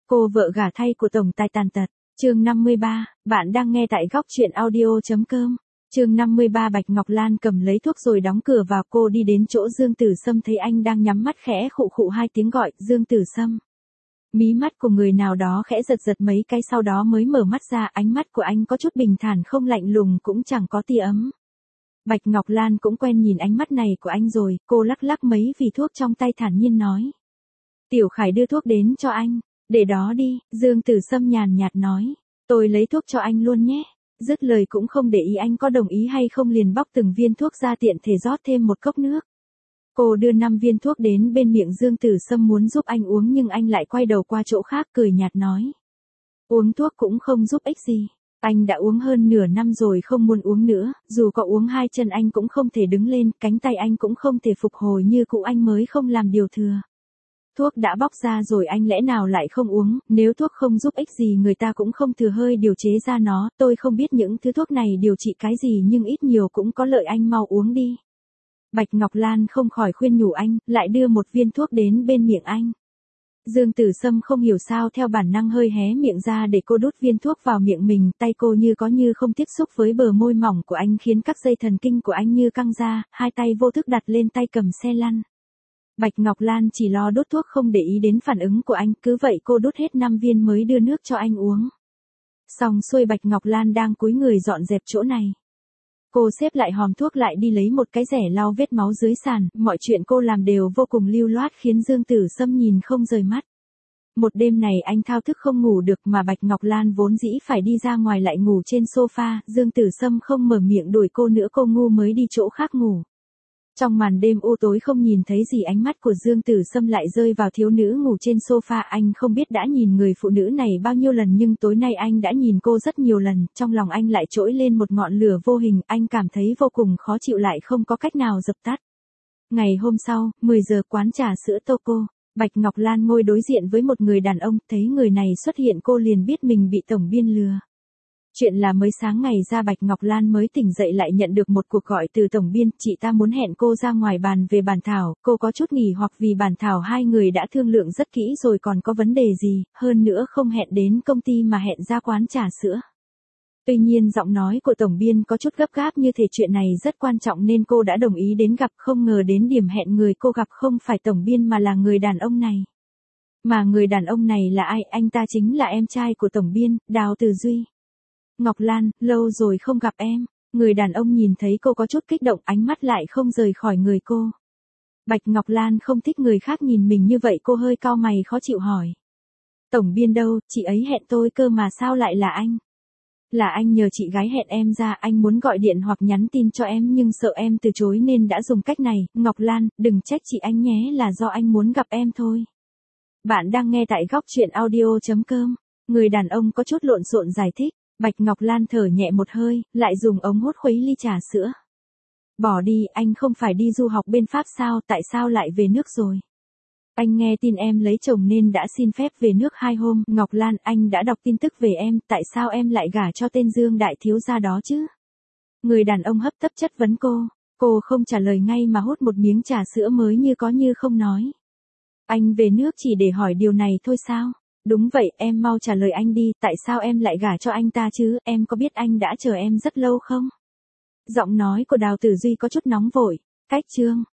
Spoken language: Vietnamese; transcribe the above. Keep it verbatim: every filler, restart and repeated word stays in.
Cô vợ gả thay của tổng tài tàn tật. Chương năm mươi ba, bạn đang nghe tại góc truyện audio.com. Chương năm mươi ba Bạch Ngọc Lan cầm lấy thuốc rồi đóng cửa vào, cô đi đến chỗ Dương Tử Sâm thấy anh đang nhắm mắt khẽ khụ khụ hai tiếng gọi, Dương Tử Sâm. Mí mắt của người nào đó khẽ giật giật mấy cái sau đó mới mở mắt ra, ánh mắt của anh có chút bình thản không lạnh lùng cũng chẳng có tia ấm. Bạch Ngọc Lan cũng quen nhìn ánh mắt này của anh rồi, cô lắc lắc mấy vỉ thuốc trong tay thản nhiên nói. Tiểu Khải đưa thuốc đến cho anh. Để đó đi, Dương Tử Sâm nhàn nhạt nói. Tôi lấy thuốc cho anh luôn nhé. Dứt lời cũng không để ý anh có đồng ý hay không liền bóc từng viên thuốc ra tiện thể rót thêm một cốc nước. Cô đưa năm viên thuốc đến bên miệng Dương Tử Sâm muốn giúp anh uống nhưng anh lại quay đầu qua chỗ khác cười nhạt nói. Uống thuốc cũng không giúp ích gì. Anh đã uống hơn nửa năm rồi không muốn uống nữa, dù có uống hai chân anh cũng không thể đứng lên, cánh tay anh cũng không thể phục hồi như cũ, anh mới không làm điều thừa. Thuốc đã bóc ra rồi anh lẽ nào lại không uống, nếu thuốc không giúp ích gì người ta cũng không thừa hơi điều chế ra nó, tôi không biết những thứ thuốc này điều trị cái gì nhưng ít nhiều cũng có lợi, anh mau uống đi. Bạch Ngọc Lan không khỏi khuyên nhủ anh, lại đưa một viên thuốc đến bên miệng anh. Dương Tử Sâm không hiểu sao theo bản năng hơi hé miệng ra để cô đút viên thuốc vào miệng mình, tay cô như có như không tiếp xúc với bờ môi mỏng của anh khiến các dây thần kinh của anh như căng ra, hai tay vô thức đặt lên tay cầm xe lăn. Bạch Ngọc Lan chỉ lo đốt thuốc không để ý đến phản ứng của anh, cứ vậy cô đốt hết năm viên mới đưa nước cho anh uống. Xong xuôi Bạch Ngọc Lan đang cúi người dọn dẹp chỗ này. Cô xếp lại hòm thuốc lại đi lấy một cái rẻ lau vết máu dưới sàn, mọi chuyện cô làm đều vô cùng lưu loát khiến Dương Tử Sâm nhìn không rời mắt. Một đêm này anh thao thức không ngủ được mà Bạch Ngọc Lan vốn dĩ phải đi ra ngoài lại ngủ trên sofa, Dương Tử Sâm không mở miệng đuổi cô nữa, cô ngu mới đi chỗ khác ngủ. Trong màn đêm u tối không nhìn thấy gì, ánh mắt của Dương Tử Sâm lại rơi vào thiếu nữ ngủ trên sofa, anh không biết đã nhìn người phụ nữ này bao nhiêu lần nhưng tối nay anh đã nhìn cô rất nhiều lần, trong lòng anh lại trỗi lên một ngọn lửa vô hình, anh cảm thấy vô cùng khó chịu lại không có cách nào dập tắt. Ngày hôm sau, mười giờ quán trà sữa Toco, Bạch Ngọc Lan ngồi đối diện với một người đàn ông, thấy người này xuất hiện cô liền biết mình bị tổng biên lừa. Chuyện là mới sáng ngày ra Bạch Ngọc Lan mới tỉnh dậy lại nhận được một cuộc gọi từ tổng biên, chị ta muốn hẹn cô ra ngoài bàn về bản thảo, cô có chút nghỉ hoặc vì bản thảo hai người đã thương lượng rất kỹ rồi còn có vấn đề gì, hơn nữa không hẹn đến công ty mà hẹn ra quán trà sữa. Tuy nhiên giọng nói của tổng biên có chút gấp gáp như thể chuyện này rất quan trọng nên cô đã đồng ý đến gặp, không ngờ đến điểm hẹn người cô gặp không phải tổng biên mà là người đàn ông này. Mà người đàn ông này là ai? Anh ta chính là em trai của tổng biên, Đào Từ Duy. Ngọc Lan, lâu rồi không gặp em. Người đàn ông nhìn thấy cô có chút kích động, ánh mắt lại không rời khỏi người cô. Bạch Ngọc Lan không thích người khác nhìn mình như vậy, cô hơi cau mày khó chịu hỏi. Tổng biên đâu, chị ấy hẹn tôi cơ mà sao lại là anh? Là anh nhờ chị gái hẹn em ra, anh muốn gọi điện hoặc nhắn tin cho em nhưng sợ em từ chối nên đã dùng cách này. Ngọc Lan, đừng trách chị anh nhé, là do anh muốn gặp em thôi. Bạn đang nghe tại góc truyện audio.com. Người đàn ông có chút lộn xộn giải thích. Bạch Ngọc Lan thở nhẹ một hơi, lại dùng ống hút khuấy ly trà sữa. Bỏ đi, anh không phải đi du học bên Pháp sao, tại sao lại về nước rồi? Anh nghe tin em lấy chồng nên đã xin phép về nước hai hôm. Ngọc Lan, anh đã đọc tin tức về em, tại sao em lại gả cho tên Dương đại thiếu gia đó chứ? Người đàn ông hấp tấp chất vấn cô, cô không trả lời ngay mà hút một miếng trà sữa mới như có như không nói. Anh về nước chỉ để hỏi điều này thôi sao? Đúng vậy, em mau trả lời anh đi, tại sao em lại gả cho anh ta chứ, em có biết anh đã chờ em rất lâu không? Giọng nói của Đào Tử Duy có chút nóng vội. Cách chương